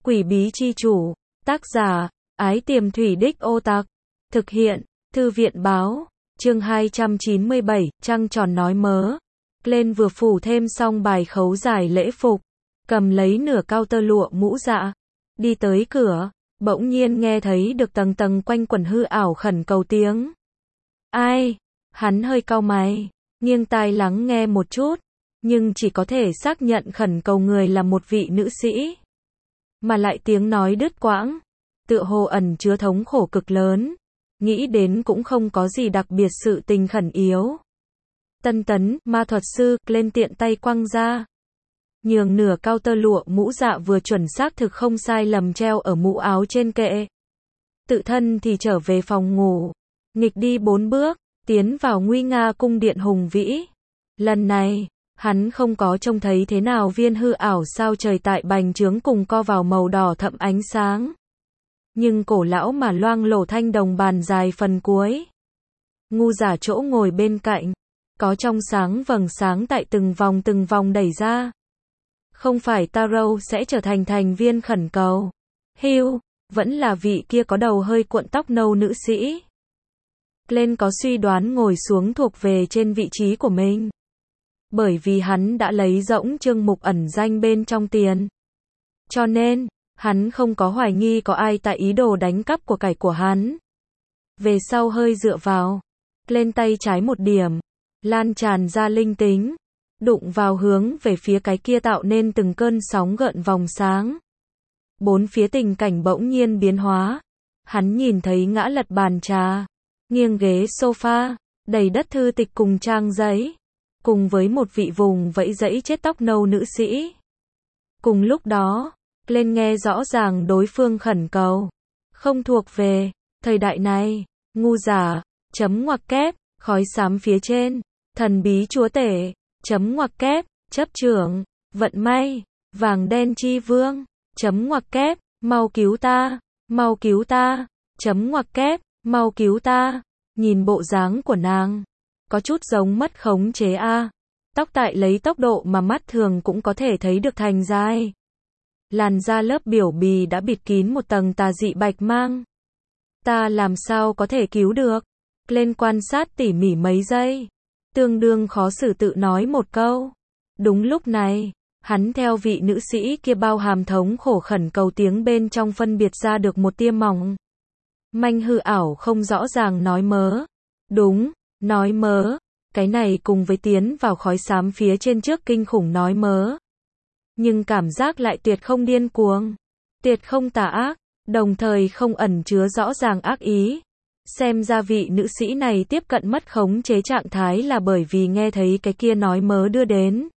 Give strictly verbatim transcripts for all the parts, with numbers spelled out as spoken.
Quỷ bí chi chủ, tác giả, Ái Tiềm Thủy Đích Ô Tặc, thực hiện, Thư viện báo, chương hai trăm chín mươi bảy, trăng tròn nói mớ. Lên vừa phủ thêm xong bài khấu giải lễ phục, cầm lấy nửa cao tơ lụa mũ dạ, đi tới cửa, bỗng nhiên nghe thấy được tầng tầng quanh quẩn hư ảo khẩn cầu tiếng. Ai? Hắn hơi cau mày, nghiêng tai lắng nghe một chút, nhưng chỉ có thể xác nhận khẩn cầu người là một vị nữ sĩ. Mà lại tiếng nói đứt quãng, tựa hồ ẩn chứa thống khổ cực lớn, nghĩ đến cũng không có gì đặc biệt sự tình khẩn yếu. Tân tấn, ma thuật sư, lên tiện tay quăng ra. Nhường nửa cao tơ lụa mũ dạ vừa chuẩn xác thực không sai lầm treo ở mũ áo trên kệ. Tự thân thì trở về phòng ngủ, nghịch đi bốn bước, tiến vào nguy nga cung điện hùng vĩ. Lần này, hắn không có trông thấy thế nào viên hư ảo sao trời tại bành trướng cùng co vào màu đỏ thẫm ánh sáng. Nhưng cổ lão mà loang lổ thanh đồng bàn dài phần cuối. Ngu giả chỗ ngồi bên cạnh, có trong sáng vầng sáng tại từng vòng từng vòng đẩy ra. Không phải Tarot sẽ trở thành thành viên khẩn cầu. Hugh, vẫn là vị kia có đầu hơi cuộn tóc nâu nữ sĩ. Glenn có suy đoán ngồi xuống thuộc về trên vị trí của mình. Bởi vì hắn đã lấy rỗng chương mục ẩn danh bên trong tiền. Cho nên, hắn không có hoài nghi có ai tại ý đồ đánh cắp của cải của hắn. Về sau hơi dựa vào, lên tay trái một điểm, lan tràn ra linh tính, đụng vào hướng về phía cái kia tạo nên từng cơn sóng gợn vòng sáng. Bốn phía tình cảnh bỗng nhiên biến hóa, hắn nhìn thấy ngã lật bàn trà, nghiêng ghế sofa, đầy đất thư tịch cùng trang giấy, cùng với một vị vùng vẫy dẫy chết tóc nâu nữ sĩ. Cùng lúc đó, lên nghe rõ ràng đối phương khẩn cầu, không thuộc về thời đại này, ngu giả, chấm ngoặc kép, khói xám phía trên, thần bí chúa tể, chấm ngoặc kép, chấp trưởng, vận may, vàng đen chi vương, chấm ngoặc kép, mau cứu ta, mau cứu ta, chấm ngoặc kép, mau cứu ta. Nhìn bộ dáng của nàng, có chút giống mất khống chế a. Tóc tại lấy tốc độ mà mắt thường cũng có thể thấy được thành dài. Làn da lớp biểu bì đã bịt kín một tầng tà dị bạch mang. Ta làm sao có thể cứu được? Lên quan sát tỉ mỉ mấy giây, tương đương khó xử tự nói một câu. Đúng lúc này, hắn theo vị nữ sĩ kia bao hàm thống khổ khẩn cầu tiếng bên trong phân biệt ra được một tia mỏng manh hư ảo không rõ ràng nói mớ. Đúng, nói mớ. Cái này cùng với tiến vào khói xám phía trên trước kinh khủng nói mớ. Nhưng cảm giác lại tuyệt không điên cuồng, tuyệt không tà ác, đồng thời không ẩn chứa rõ ràng ác ý. Xem ra vị nữ sĩ này tiếp cận mất khống chế trạng thái là bởi vì nghe thấy cái kia nói mớ đưa đến.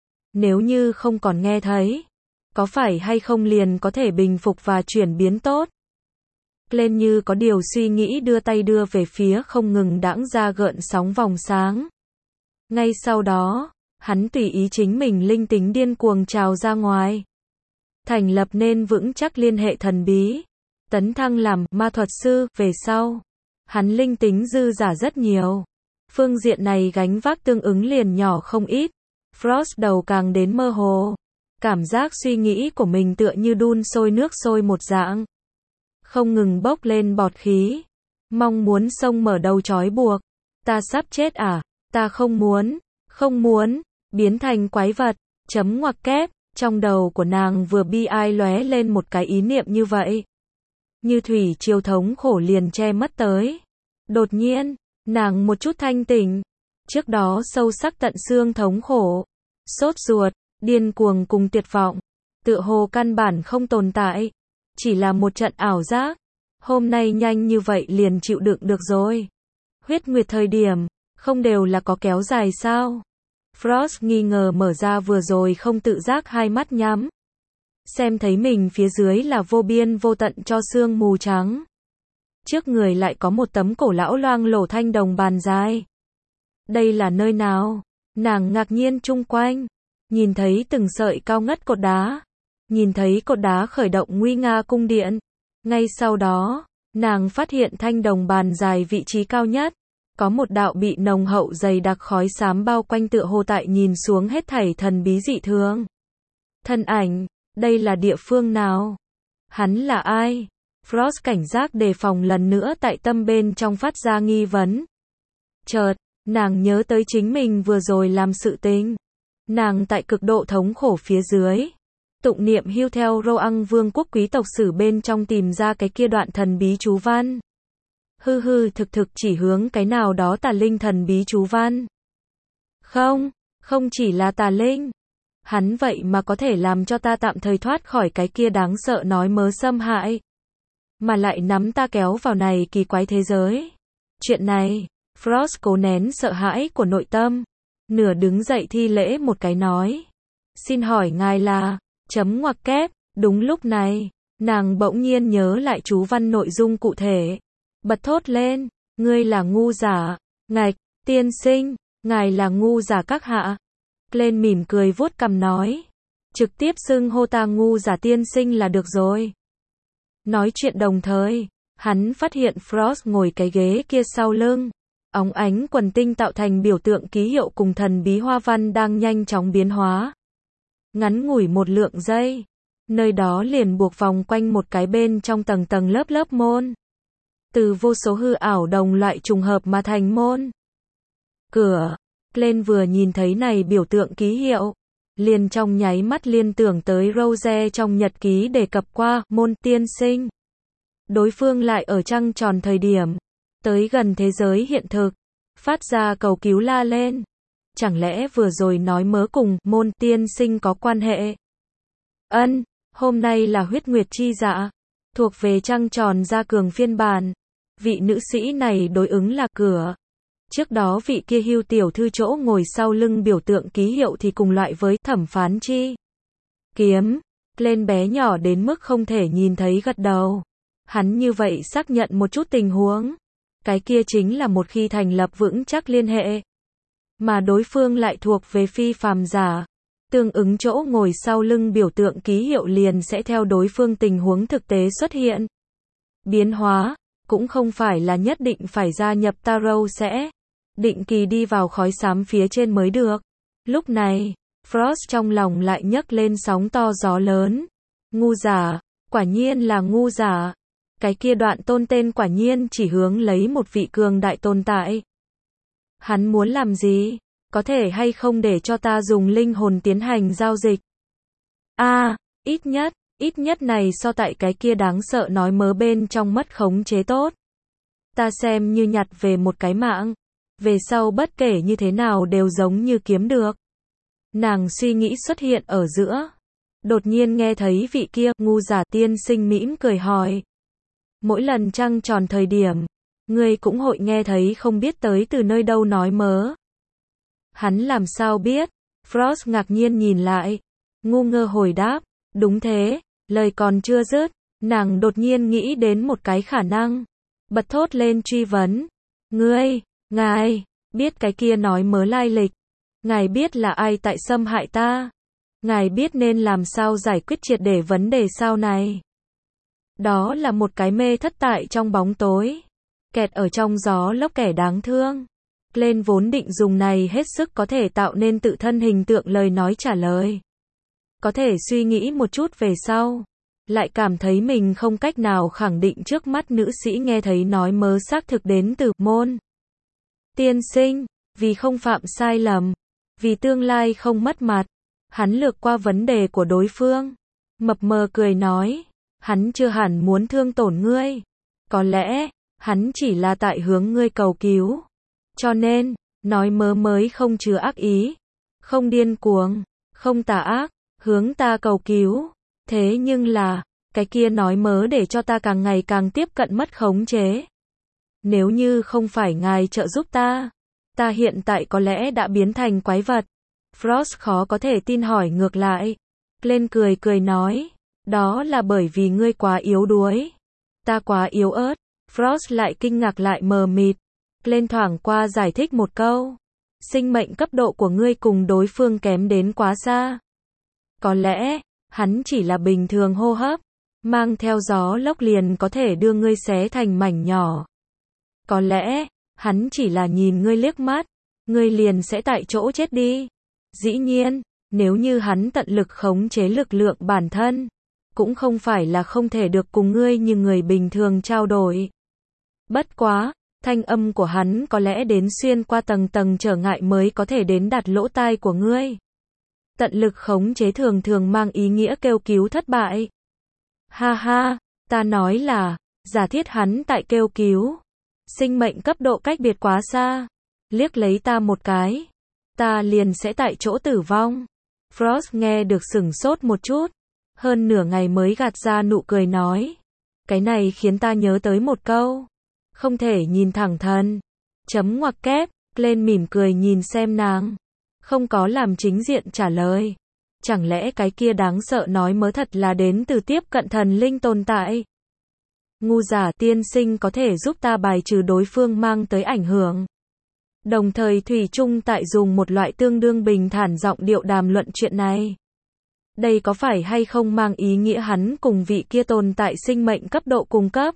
Nếu như không còn nghe thấy, có phải hay không liền có thể bình phục và chuyển biến tốt? Lên như có điều suy nghĩ đưa tay đưa về phía không ngừng đãng ra gợn sóng vòng sáng. Ngay sau đó, hắn tùy ý chính mình linh tính điên cuồng trào ra ngoài. Thành lập nên vững chắc liên hệ thần bí. Tấn thăng làm ma thuật sư, về sau. Hắn linh tính dư giả rất nhiều. Phương diện này gánh vác tương ứng liền nhỏ không ít. Frost đầu càng đến mơ hồ. Cảm giác suy nghĩ của mình tựa như đun sôi nước sôi một dạng. Không ngừng bốc lên bọt khí. Mong muốn xông mở đầu trói buộc. Ta sắp chết à? Ta không muốn. Không muốn. Biến thành quái vật. Chấm ngoặc kép. Trong đầu của nàng vừa bi ai lóe lên một cái ý niệm như vậy. Như thủy triều thống khổ liền che mất tới. Đột nhiên, nàng một chút thanh tỉnh. Trước đó sâu sắc tận xương thống khổ, sốt ruột, điên cuồng cùng tuyệt vọng. Tựa hồ căn bản không tồn tại. Chỉ là một trận ảo giác. Hôm nay nhanh như vậy liền chịu đựng được rồi. Huyết nguyệt thời điểm, không đều là có kéo dài sao? Frost nghi ngờ mở ra vừa rồi không tự giác hai mắt nhắm. Xem thấy mình phía dưới là vô biên vô tận cho sương mù trắng. Trước người lại có một tấm cổ lão loang lổ thanh đồng bàn dài. Đây là nơi nào? Nàng ngạc nhiên chung quanh. Nhìn thấy từng sợi cao ngất cột đá. Nhìn thấy cột đá khởi động nguy nga cung điện. Ngay sau đó, nàng phát hiện thanh đồng bàn dài vị trí cao nhất. Có một đạo bị nồng hậu dày đặc khói xám bao quanh tựa hồ tại nhìn xuống hết thảy thần bí dị thường. Thân ảnh, đây là địa phương nào? Hắn là ai? Frost cảnh giác đề phòng lần nữa tại tâm bên trong phát ra nghi vấn. Chợt, nàng nhớ tới chính mình vừa rồi làm sự tình. Nàng tại cực độ thống khổ phía dưới. Tụng niệm hưu theo Roang vương quốc quý tộc sử bên trong tìm ra cái kia đoạn thần bí chú văn. Hư hư thực thực chỉ hướng cái nào đó tà linh thần bí chú văn. Không, không chỉ là tà linh. Hắn vậy mà có thể làm cho ta tạm thời thoát khỏi cái kia đáng sợ nói mớ xâm hại. Mà lại nắm ta kéo vào này kỳ quái thế giới. Chuyện này, Frost cố nén sợ hãi của nội tâm. Nửa đứng dậy thi lễ một cái nói. Xin hỏi ngài là, chấm ngoặc kép, đúng lúc này, nàng bỗng nhiên nhớ lại chú văn nội dung cụ thể. Bật thốt lên, ngươi là ngu giả, ngạch, tiên sinh, ngài là ngu giả các hạ. Lên mỉm cười vuốt cằm nói. Trực tiếp xưng hô ta ngu giả tiên sinh là được rồi. Nói chuyện đồng thời, hắn phát hiện Frost ngồi cái ghế kia sau lưng. Óng ánh quần tinh tạo thành biểu tượng ký hiệu cùng thần bí hoa văn đang nhanh chóng biến hóa. Ngắn ngủi một lượng giây, nơi đó liền buộc vòng quanh một cái bên trong tầng tầng lớp lớp môn. Từ vô số hư ảo đồng loại trùng hợp mà thành môn. Cửa, lên vừa nhìn thấy này biểu tượng ký hiệu, liền trong nháy mắt liên tưởng tới Rose trong nhật ký đề cập qua môn tiên sinh. Đối phương lại ở trăng tròn thời điểm, tới gần thế giới hiện thực, phát ra cầu cứu la lên. Chẳng lẽ vừa rồi nói mớ cùng môn tiên sinh có quan hệ? Ân, hôm nay là huyết nguyệt chi dạ, thuộc về trăng tròn gia cường phiên bản. Vị nữ sĩ này đối ứng là cửa. Trước đó vị kia hưu tiểu thư chỗ ngồi sau lưng biểu tượng ký hiệu thì cùng loại với thẩm phán chi. Kiếm, lên bé nhỏ đến mức không thể nhìn thấy gật đầu. Hắn như vậy xác nhận một chút tình huống. Cái kia chính là một khi thành lập vững chắc liên hệ. Mà đối phương lại thuộc về phi phàm giả. Tương ứng chỗ ngồi sau lưng biểu tượng ký hiệu liền sẽ theo đối phương tình huống thực tế xuất hiện. Biến hóa, cũng không phải là nhất định phải gia nhập Tarot sẽ. Định kỳ đi vào khói xám phía trên mới được. Lúc này, Frost trong lòng lại nhấc lên sóng to gió lớn. Ngu giả, quả nhiên là ngu giả. Cái kia đoạn tôn tên quả nhiên chỉ hướng lấy một vị cường đại tồn tại. Hắn muốn làm gì? Có thể hay không để cho ta dùng linh hồn tiến hành giao dịch? A, à, ít nhất, ít nhất này so tại cái kia đáng sợ nói mớ bên trong mất khống chế tốt. Ta xem như nhặt về một cái mạng. Về sau bất kể như thế nào đều giống như kiếm được. Nàng suy nghĩ xuất hiện ở giữa. Đột nhiên nghe thấy vị kia ngu giả tiên sinh mỉm cười hỏi. Mỗi lần trăng tròn thời điểm, ngươi cũng hội nghe thấy không biết tới từ nơi đâu nói mớ. Hắn làm sao biết? Frost ngạc nhiên nhìn lại. Ngu ngơ hồi đáp. Đúng thế, lời còn chưa dứt. Nàng đột nhiên nghĩ đến một cái khả năng. Bật thốt lên truy vấn. Ngươi, ngài, biết cái kia nói mớ lai lịch. Ngài biết là ai tại xâm hại ta. Ngài biết nên làm sao giải quyết triệt để vấn đề sau này. Đó là một cái mê thất tại trong bóng tối. Kẹt ở trong gió lốc kẻ đáng thương. Lên vốn định dùng này hết sức có thể tạo nên tự thân hình tượng lời nói trả lời. Có thể suy nghĩ một chút về sau. Lại cảm thấy mình không cách nào khẳng định trước mắt nữ sĩ nghe thấy nói mớ xác thực đến từ môn. Tiên sinh, vì không phạm sai lầm. Vì tương lai không mất mặt. Hắn lược qua vấn đề của đối phương. Mập mờ cười nói. Hắn chưa hẳn muốn thương tổn ngươi. Có lẽ, hắn chỉ là tại hướng ngươi cầu cứu. Cho nên, nói mớ mới không chứa ác ý. Không điên cuồng, không tà ác, hướng ta cầu cứu. Thế nhưng là, cái kia nói mớ để cho ta càng ngày càng tiếp cận mất khống chế. Nếu như không phải ngài trợ giúp ta, ta hiện tại có lẽ đã biến thành quái vật. Frost khó có thể tin hỏi ngược lại. Lên cười cười nói. Đó là bởi vì ngươi quá yếu đuối. Ta quá yếu ớt. Frost lại kinh ngạc lại mờ mịt. Lên thoảng qua giải thích một câu. Sinh mệnh cấp độ của ngươi cùng đối phương kém đến quá xa. Có lẽ, hắn chỉ là bình thường hô hấp. Mang theo gió lốc liền có thể đưa ngươi xé thành mảnh nhỏ. Có lẽ, hắn chỉ là nhìn ngươi liếc mắt. Ngươi liền sẽ tại chỗ chết đi. Dĩ nhiên, nếu như hắn tận lực khống chế lực lượng bản thân. cũng không phải là không thể được cùng ngươi như người bình thường trao đổi. Bất quá, thanh âm của hắn có lẽ đến xuyên qua tầng tầng trở ngại mới có thể đến đạt lỗ tai của ngươi. Tận lực khống chế thường thường mang ý nghĩa kêu cứu thất bại. Ha ha, ta nói là, giả thiết hắn tại kêu cứu. Sinh mệnh cấp độ cách biệt quá xa. Liếc lấy ta một cái. Ta liền sẽ tại chỗ tử vong. Frost nghe được sửng sốt một chút. Hơn nửa ngày mới gạt ra nụ cười nói. Cái này khiến ta nhớ tới một câu. Không thể nhìn thẳng thần. Chấm ngoặc kép, lên mỉm cười nhìn xem nàng. Không có làm chính diện trả lời. Chẳng lẽ cái kia đáng sợ nói mớ thật là đến từ tiếp cận thần linh tồn tại? Ngu giả tiên sinh có thể giúp ta bài trừ đối phương mang tới ảnh hưởng. Đồng thời Thủy Trung tại dùng một loại tương đương bình thản giọng điệu đàm luận chuyện này. Đây có phải hay không mang ý nghĩa hắn cùng vị kia tồn tại sinh mệnh cấp độ cùng cấp?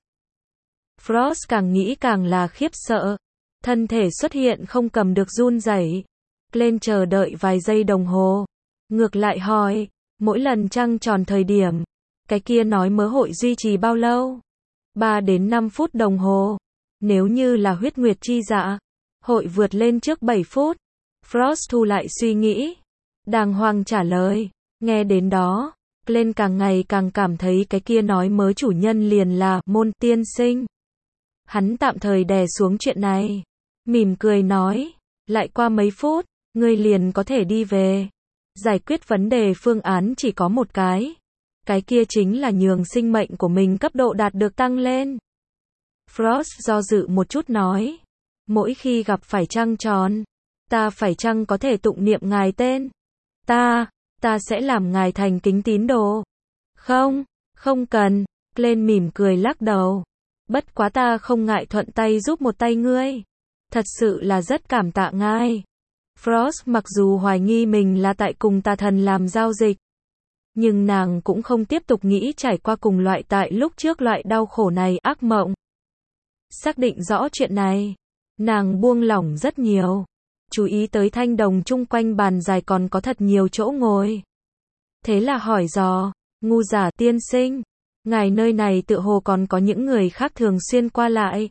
Frost càng nghĩ càng là khiếp sợ. Thân thể xuất hiện không cầm được run rẩy. Lên chờ đợi vài giây đồng hồ. Ngược lại hỏi, mỗi lần trăng tròn thời điểm, cái kia nói mớ hội duy trì bao lâu? ba đến năm phút đồng hồ. Nếu như là huyết nguyệt chi dạ, hội vượt lên trước bảy phút. Frost thu lại suy nghĩ. Đàng hoàng trả lời. Nghe đến đó, Glenn càng ngày càng cảm thấy cái kia nói mớ chủ nhân liền là môn tiên sinh. Hắn tạm thời đè xuống chuyện này. Mỉm cười nói. Lại qua mấy phút, ngươi liền có thể đi về. Giải quyết vấn đề phương án chỉ có một cái. Cái kia chính là nhường sinh mệnh của mình cấp độ đạt được tăng lên. Frost do dự một chút nói. Mỗi khi gặp phải trăng tròn, ta phải chăng có thể tụng niệm ngài tên? Ta, ta sẽ làm ngài thành kính tín đồ. Không, không cần. Glenn mỉm cười lắc đầu. Bất quá ta không ngại thuận tay giúp một tay ngươi. Thật sự là rất cảm tạ ngài. Frost mặc dù hoài nghi mình là tại cùng tà thần làm giao dịch, nhưng nàng cũng không tiếp tục nghĩ trải qua cùng loại tại lúc trước loại đau khổ này ác mộng. Xác định rõ chuyện này, nàng buông lỏng rất nhiều. Chú ý tới thanh đồng chung quanh bàn dài còn có thật nhiều chỗ ngồi. Thế là hỏi dò, ngu giả tiên sinh, ngài nơi này tựa hồ còn có những người khác thường xuyên qua lại.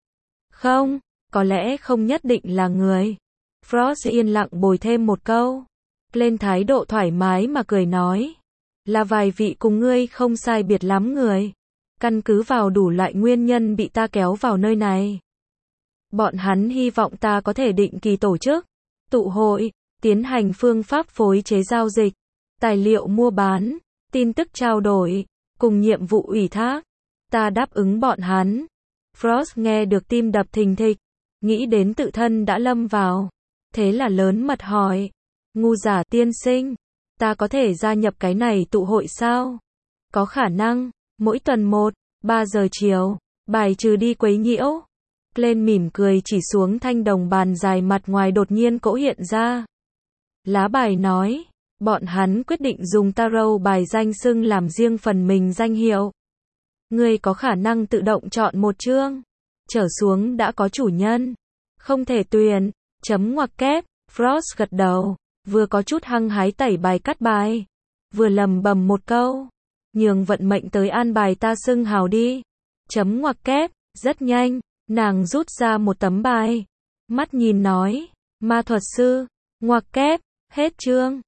Không, có lẽ không nhất định là người. Frost yên lặng bồi thêm một câu. Lên thái độ thoải mái mà cười nói. Là vài vị cùng ngươi không sai biệt lắm người. Căn cứ vào đủ loại nguyên nhân bị ta kéo vào nơi này. Bọn hắn hy vọng ta có thể định kỳ tổ chức, tụ hội, tiến hành phương pháp phối chế giao dịch, tài liệu mua bán, tin tức trao đổi, cùng nhiệm vụ ủy thác. Ta đáp ứng bọn hắn. Frost nghe được tim đập thình thịch, nghĩ đến tự thân đã lâm vào. Thế là lớn mật hỏi. Ngu giả tiên sinh, ta có thể gia nhập cái này tụ hội sao? Có khả năng, mỗi tuần một, ba giờ chiều, bài trừ đi quấy nhiễu. Lên mỉm cười chỉ xuống thanh đồng bàn dài mặt ngoài đột nhiên cỗ hiện ra. Lá bài nói, bọn hắn quyết định dùng tarot bài danh xưng làm riêng phần mình danh hiệu. Ngươi có khả năng tự động chọn một chương. Trở xuống đã có chủ nhân. Không thể tuyển. Chấm ngoặc kép. Frost gật đầu. Vừa có chút hăng hái tẩy bài cắt bài. Vừa lầm bầm một câu. Nhường vận mệnh tới an bài ta xưng hào đi. Chấm ngoặc kép. Rất nhanh. Nàng rút ra một tấm bài. Mắt nhìn nói. Ma thuật sư. Ngoặc kép. Hết chương.